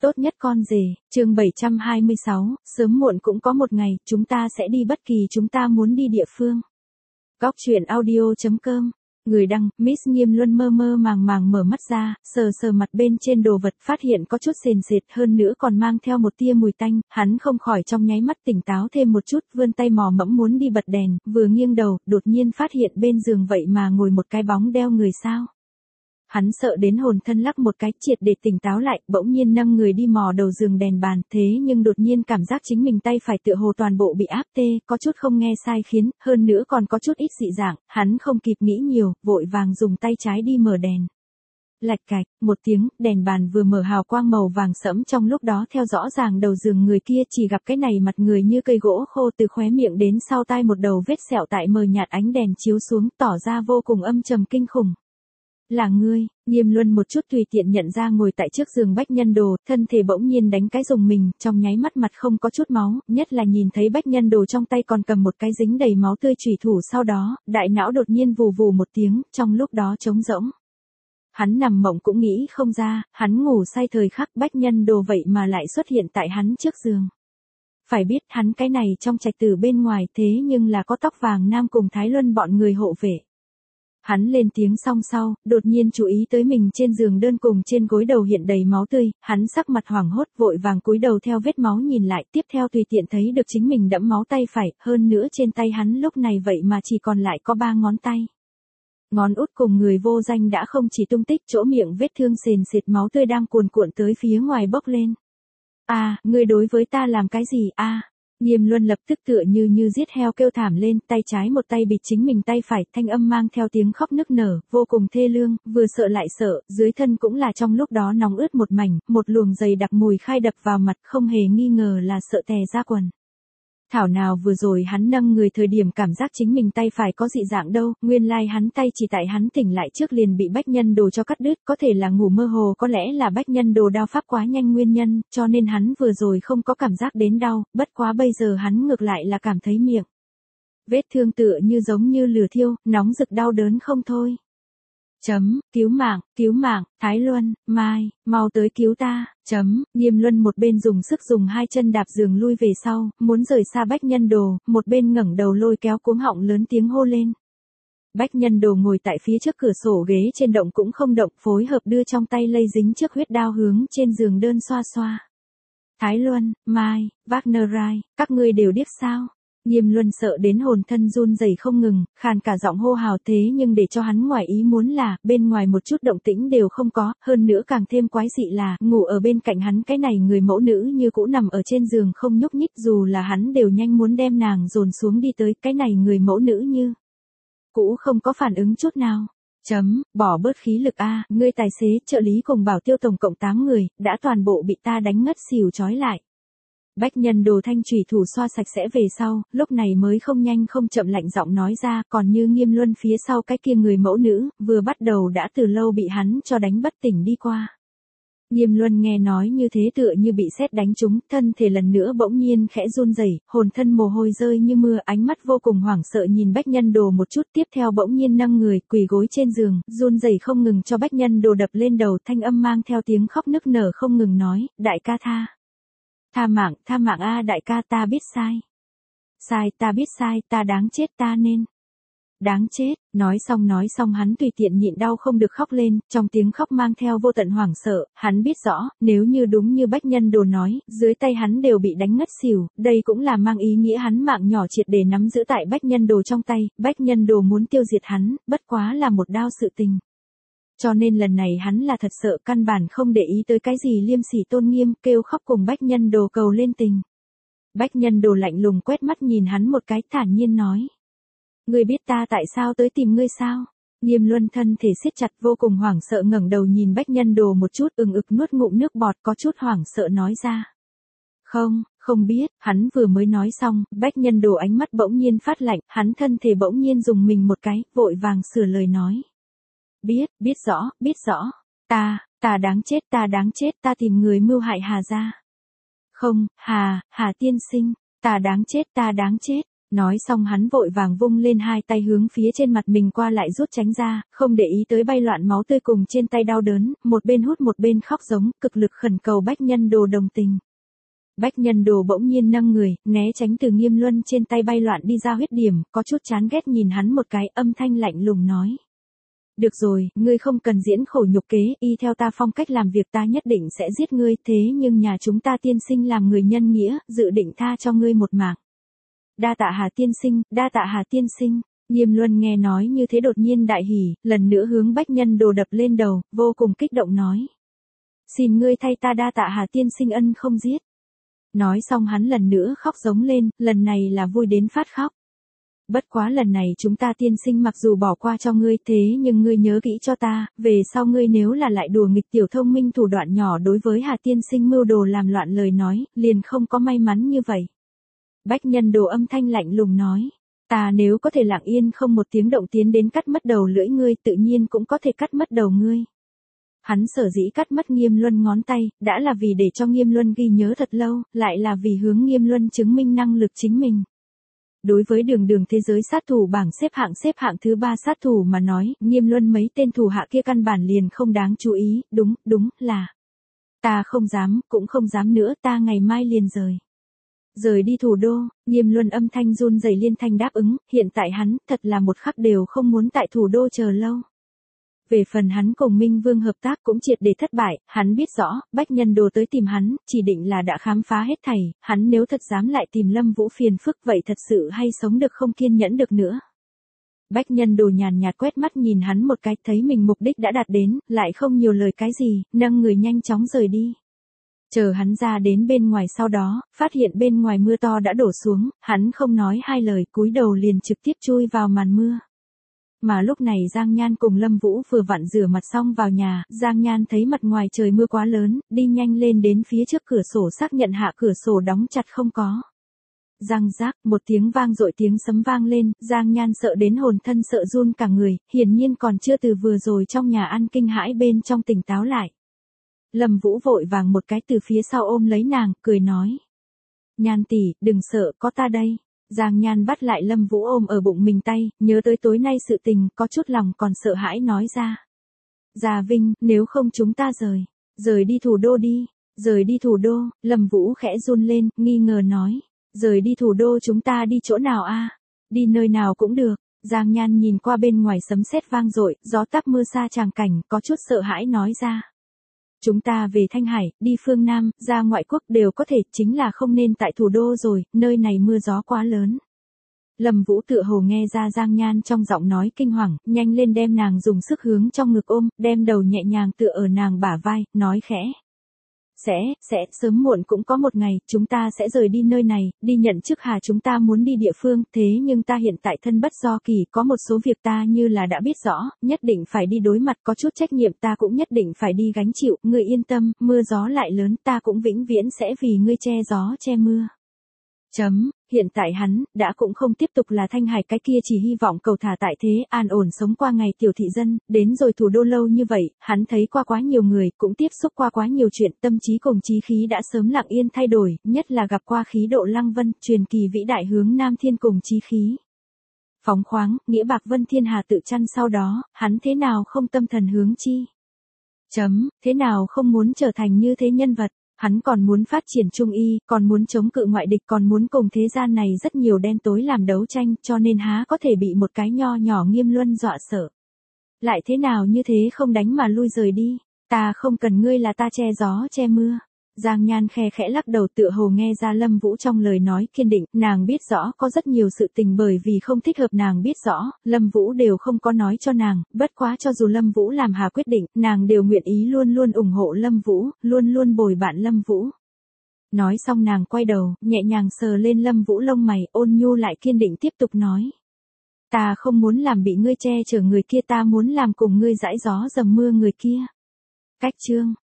Tốt nhất con rể, chương 726, sớm muộn cũng có một ngày, chúng ta sẽ đi bất kỳ chúng ta muốn đi địa phương. Góc truyện audio.com. Người đăng, Miss Nghiêm Luân mơ mơ màng màng mở mắt ra, sờ sờ mặt bên trên đồ vật, phát hiện có chút sền sệt, hơn nữa còn mang theo một tia mùi tanh, hắn không khỏi trong nháy mắt tỉnh táo thêm một chút, vươn tay mò mẫm muốn đi bật đèn, vừa nghiêng đầu, đột nhiên phát hiện bên giường vậy mà ngồi một cái bóng đeo người sao. Hắn sợ đến hồn thân lắc một cái, triệt để tỉnh táo lại, bỗng nhiên nâng người đi mò đầu giường đèn bàn, thế nhưng đột nhiên cảm giác chính mình tay phải tựa hồ toàn bộ bị áp tê, có chút không nghe sai khiến, hơn nữa còn có chút ít dị dạng, hắn không kịp nghĩ nhiều, vội vàng dùng tay trái đi mở đèn. Lạch cạch, một tiếng, đèn bàn vừa mở hào quang màu vàng sẫm, trong lúc đó theo rõ ràng đầu giường người kia chỉ gặp cái này mặt người như cây gỗ khô, từ khóe miệng đến sau tai một đầu vết sẹo tại mờ nhạt ánh đèn chiếu xuống, tỏ ra vô cùng âm trầm kinh khủng. Là ngươi, Nghiêm Luân một chút tùy tiện nhận ra ngồi tại trước giường Bách Nhân Đồ, thân thể bỗng nhiên đánh cái rùng mình, trong nháy mắt mặt không có chút máu, nhất là nhìn thấy Bách Nhân Đồ trong tay còn cầm một cái dính đầy máu tươi chủy thủ, sau đó, đại não đột nhiên vù vù một tiếng, trong lúc đó trống rỗng. Hắn nằm mộng cũng nghĩ không ra, hắn ngủ say thời khắc Bách Nhân Đồ vậy mà lại xuất hiện tại hắn trước giường. Phải biết hắn cái này trong trạch tử bên ngoài thế nhưng là có tóc vàng nam cùng Thái Luân bọn người hộ vệ. Hắn lên tiếng xong sau, đột nhiên chú ý tới mình trên giường đơn cùng trên gối đầu hiện đầy máu tươi, hắn sắc mặt hoảng hốt vội vàng cúi đầu theo vết máu nhìn lại, tiếp theo tùy tiện thấy được chính mình đẫm máu tay phải, hơn nữa trên tay hắn lúc này vậy mà chỉ còn lại có 3 ngón tay. Ngón út cùng người vô danh đã không chỉ tung tích, chỗ miệng vết thương sền sệt máu tươi đang cuồn cuộn tới phía ngoài bốc lên. Ngươi đối với ta làm cái gì Nghiêm Luân lập tức tựa như giết heo kêu thảm lên, tay trái một tay bịt chính mình tay phải, thanh âm mang theo tiếng khóc nức nở, vô cùng thê lương, vừa sợ lại sợ, dưới thân cũng là trong lúc đó nóng ướt một mảnh, một luồng dày đặc mùi khai đập vào mặt, không hề nghi ngờ là sợ tè ra quần. Thảo nào vừa rồi hắn nâng người thời điểm cảm giác chính mình tay phải có dị dạng đâu, nguyên lai hắn tay chỉ tại hắn tỉnh lại trước liền bị Bách Nhân Đồ cho cắt đứt, có thể là ngủ mơ hồ, có lẽ là Bách Nhân Đồ đao pháp quá nhanh nguyên nhân, cho nên hắn vừa rồi không có cảm giác đến đau, bất quá bây giờ hắn ngược lại là cảm thấy miệng vết thương tựa như giống như lửa thiêu, nóng rực đau đớn không thôi. Cứu mạng, Thái Luân, Mai, mau tới cứu ta, Nghiêm Luân một bên dùng sức dùng 2 chân đạp giường lui về sau, muốn rời xa Bách Nhân Đồ, một bên ngẩng đầu lôi kéo cuống họng lớn tiếng hô lên. Bách Nhân Đồ ngồi tại phía trước cửa sổ ghế trên động cũng không động, phối hợp đưa trong tay lây dính trước huyết đao hướng trên giường đơn xoa xoa. Thái Luân, Mai, Wagner Rai, các ngươi đều điếc sao? Nghiêm Luân sợ đến hồn thân run rẩy không ngừng, khàn cả giọng hô hào, thế nhưng để cho hắn ngoài ý muốn là, bên ngoài một chút động tĩnh đều không có, hơn nữa càng thêm quái dị là, ngủ ở bên cạnh hắn cái này người mẫu nữ như cũ nằm ở trên giường không nhúc nhích, dù là hắn đều nhanh muốn đem nàng dồn xuống đi tới, cái này người mẫu nữ như cũ không có phản ứng chút nào. Bỏ bớt khí lực ngươi tài xế, trợ lý cùng bảo tiêu tổng cộng 8 người, đã toàn bộ bị ta đánh ngất xỉu trói lại. Bách Nhân Đồ thanh chủy thủ xoa sạch sẽ về sau, lúc này mới không nhanh không chậm lạnh giọng nói ra, còn như Nghiêm Luân phía sau cái kia người mẫu nữ, vừa bắt đầu đã từ lâu bị hắn cho đánh bất tỉnh đi qua. Nghiêm Luân nghe nói như thế tựa như bị sét đánh trúng, thân thể lần nữa bỗng nhiên khẽ run rẩy, hồn thân mồ hôi rơi như mưa, ánh mắt vô cùng hoảng sợ nhìn Bách Nhân Đồ một chút, tiếp theo bỗng nhiên nâng người, quỳ gối trên giường, run rẩy không ngừng cho Bách Nhân Đồ đập lên đầu, thanh âm mang theo tiếng khóc nức nở không ngừng nói, đại ca tha mạng đại ca, ta biết sai, ta biết sai, ta đáng chết, ta nên đáng chết. Nói xong hắn tùy tiện nhịn đau không được khóc lên, trong tiếng khóc mang theo vô tận hoảng sợ, hắn biết rõ, nếu như đúng như Bách Nhân Đồ nói, dưới tay hắn đều bị đánh ngất xỉu, đây cũng là mang ý nghĩa hắn mạng nhỏ triệt để nắm giữ tại Bách Nhân Đồ trong tay, Bách Nhân Đồ muốn tiêu diệt hắn, bất quá là một đao sự tình. Cho nên lần này hắn là thật sợ, căn bản không để ý tới cái gì liêm sỉ tôn nghiêm, kêu khóc cùng Bách Nhân Đồ cầu lên tình. Bách Nhân Đồ lạnh lùng quét mắt nhìn hắn một cái, thản nhiên nói. Ngươi biết ta tại sao tới tìm ngươi sao? Nghiêm Luân thân thể siết chặt, vô cùng hoảng sợ ngẩng đầu nhìn Bách Nhân Đồ một chút, ực nuốt ngụm nước bọt, có chút hoảng sợ nói ra. Không biết, hắn vừa mới nói xong, Bách Nhân Đồ ánh mắt bỗng nhiên phát lạnh, hắn thân thể bỗng nhiên dùng mình một cái, vội vàng sửa lời nói. Biết rõ, ta đáng chết, ta tìm người mưu hại Hà gia. Không, Hà tiên sinh, ta đáng chết. Nói xong hắn vội vàng vung lên hai tay hướng phía trên mặt mình qua lại rút tránh ra, không để ý tới bay loạn máu tươi cùng trên tay đau đớn, một bên hút một bên khóc giống, cực lực khẩn cầu Bách Nhân Đồ đồng tình. Bách Nhân Đồ bỗng nhiên nâng người, né tránh từ Nghiêm Luân trên tay bay loạn đi ra huyết điểm, có chút chán ghét nhìn hắn một cái, âm thanh lạnh lùng nói. Được rồi, ngươi không cần diễn khổ nhục kế, y theo ta phong cách làm việc ta nhất định sẽ giết ngươi, thế nhưng nhà chúng ta tiên sinh làm người nhân nghĩa, dự định tha cho ngươi một mạng. Đa tạ Hà tiên sinh, đa tạ Hà tiên sinh. Nghiêm Luân nghe nói như thế đột nhiên đại hỉ, lần nữa hướng Bách Nhân Đồ đập lên đầu, vô cùng kích động nói. Xin ngươi thay ta đa tạ Hà tiên sinh ân không giết. Nói xong hắn lần nữa khóc giống lên, lần này là vui đến phát khóc. Bất quá lần này chúng ta tiên sinh mặc dù bỏ qua cho ngươi thế nhưng ngươi nhớ kỹ cho ta, về sau ngươi nếu là lại đùa nghịch tiểu thông minh thủ đoạn nhỏ đối với Hà tiên sinh mưu đồ làm loạn lời nói, liền không có may mắn như vậy. Bách Nhân Đồ âm thanh lạnh lùng nói, ta nếu có thể lặng yên không một tiếng động tiến đến cắt mất đầu lưỡi ngươi tự nhiên cũng có thể cắt mất đầu ngươi. Hắn sở dĩ cắt mất Nghiêm Luân ngón tay, đã là vì để cho Nghiêm Luân ghi nhớ thật lâu, lại là vì hướng Nghiêm Luân chứng minh năng lực chính mình. Đối với đường thế giới sát thủ bảng xếp hạng thứ 3 sát thủ mà nói, Nghiêm Luân mấy tên thủ hạ kia căn bản liền không đáng chú ý, đúng là. Ta không dám, cũng không dám nữa, ta ngày mai liền rời. Rời đi thủ đô, Nghiêm Luân âm thanh run rẩy liên thanh đáp ứng, hiện tại hắn, thật là một khắc đều không muốn tại thủ đô chờ lâu. Về phần hắn cùng Minh Vương hợp tác cũng triệt để thất bại, hắn biết rõ, Bách Nhân Đồ tới tìm hắn, chỉ định là đã khám phá hết thảy, hắn nếu thật dám lại tìm Lâm Vũ phiền phức vậy thật sự hay sống được không kiên nhẫn được nữa. Bách Nhân Đồ nhàn nhạt quét mắt nhìn hắn một cái, thấy mình mục đích đã đạt đến, lại không nhiều lời cái gì, nâng người nhanh chóng rời đi. Chờ hắn ra đến bên ngoài sau đó, phát hiện bên ngoài mưa to đã đổ xuống, hắn không nói hai lời cúi đầu liền trực tiếp chui vào màn mưa. Mà lúc này Giang Nhan cùng Lâm Vũ vừa vặn rửa mặt xong vào nhà, Giang Nhan thấy mặt ngoài trời mưa quá lớn, đi nhanh lên đến phía trước cửa sổ xác nhận hạ cửa sổ đóng chặt không có. Răng rác, một tiếng vang dội tiếng sấm vang lên, Giang Nhan sợ đến hồn thân sợ run cả người, hiển nhiên còn chưa từ vừa rồi trong nhà ăn kinh hãi bên trong tỉnh táo lại. Lâm Vũ vội vàng một cái từ phía sau ôm lấy nàng, cười nói. Nhan tỷ, đừng sợ, có ta đây. Giang Nhan bắt lại Lâm Vũ ôm ở bụng mình tay, nhớ tới tối nay sự tình, có chút lòng còn sợ hãi nói ra. Già Vinh, nếu không chúng ta rời đi thủ đô đi, rời đi thủ đô, Lâm Vũ khẽ run lên, nghi ngờ nói. Rời đi thủ đô chúng ta đi chỗ nào a? Đi nơi nào cũng được. Giang Nhan nhìn qua bên ngoài sấm sét vang dội, gió táp mưa xa tràng cảnh, có chút sợ hãi nói ra. Chúng ta về Thanh Hải, đi phương Nam, ra ngoại quốc đều có thể, chính là không nên tại thủ đô rồi, nơi này mưa gió quá lớn. Lâm Vũ tựa hồ nghe ra Giang Nhan trong giọng nói kinh hoàng, nhanh lên đem nàng dùng sức hướng trong ngực ôm, đem đầu nhẹ nhàng tựa ở nàng bả vai, nói khẽ. Sẽ, sớm muộn cũng có một ngày, chúng ta sẽ rời đi nơi này, đi nhận chức Hà chúng ta muốn đi địa phương, thế nhưng ta hiện tại thân bất do kỳ, có một số việc ta như là đã biết rõ, nhất định phải đi đối mặt, có chút trách nhiệm ta cũng nhất định phải đi gánh chịu, ngươi yên tâm, mưa gió lại lớn, ta cũng vĩnh viễn sẽ vì ngươi che gió che mưa. Hiện tại hắn, đã cũng không tiếp tục là Thanh Hải cái kia chỉ hy vọng cầu thả tại thế, an ổn sống qua ngày tiểu thị dân, đến rồi thủ đô lâu như vậy, hắn thấy qua quá nhiều người, cũng tiếp xúc qua quá nhiều chuyện, tâm trí cùng chí khí đã sớm lặng yên thay đổi, nhất là gặp qua khí độ Lăng Vân, truyền kỳ vĩ đại hướng Nam Thiên cùng chí khí. Phóng khoáng, nghĩa bạc vân thiên hà tự chăn sau đó, hắn thế nào không tâm thần hướng chi? Thế nào không muốn trở thành như thế nhân vật? Hắn còn muốn phát triển trung y, còn muốn chống cự ngoại địch, còn muốn cùng thế gian này rất nhiều đen tối làm đấu tranh, cho nên há có thể bị một cái nho nhỏ Nghiêm Luân dọa sợ. Lại thế nào như thế không đánh mà lui rời đi, ta không cần ngươi là ta che gió che mưa. Giang Nhan khe khẽ lắc đầu tựa hồ nghe ra Lâm Vũ trong lời nói kiên định, nàng biết rõ có rất nhiều sự tình bởi vì không thích hợp nàng biết rõ, Lâm Vũ đều không có nói cho nàng, bất quá cho dù Lâm Vũ làm hà quyết định, nàng đều nguyện ý luôn luôn ủng hộ Lâm Vũ, luôn luôn bồi bạn Lâm Vũ. Nói xong nàng quay đầu, nhẹ nhàng sờ lên Lâm Vũ lông mày, ôn nhu lại kiên định tiếp tục nói. Ta không muốn làm bị ngươi che chở người kia, ta muốn làm cùng ngươi dãi gió dầm mưa người kia. Cách chương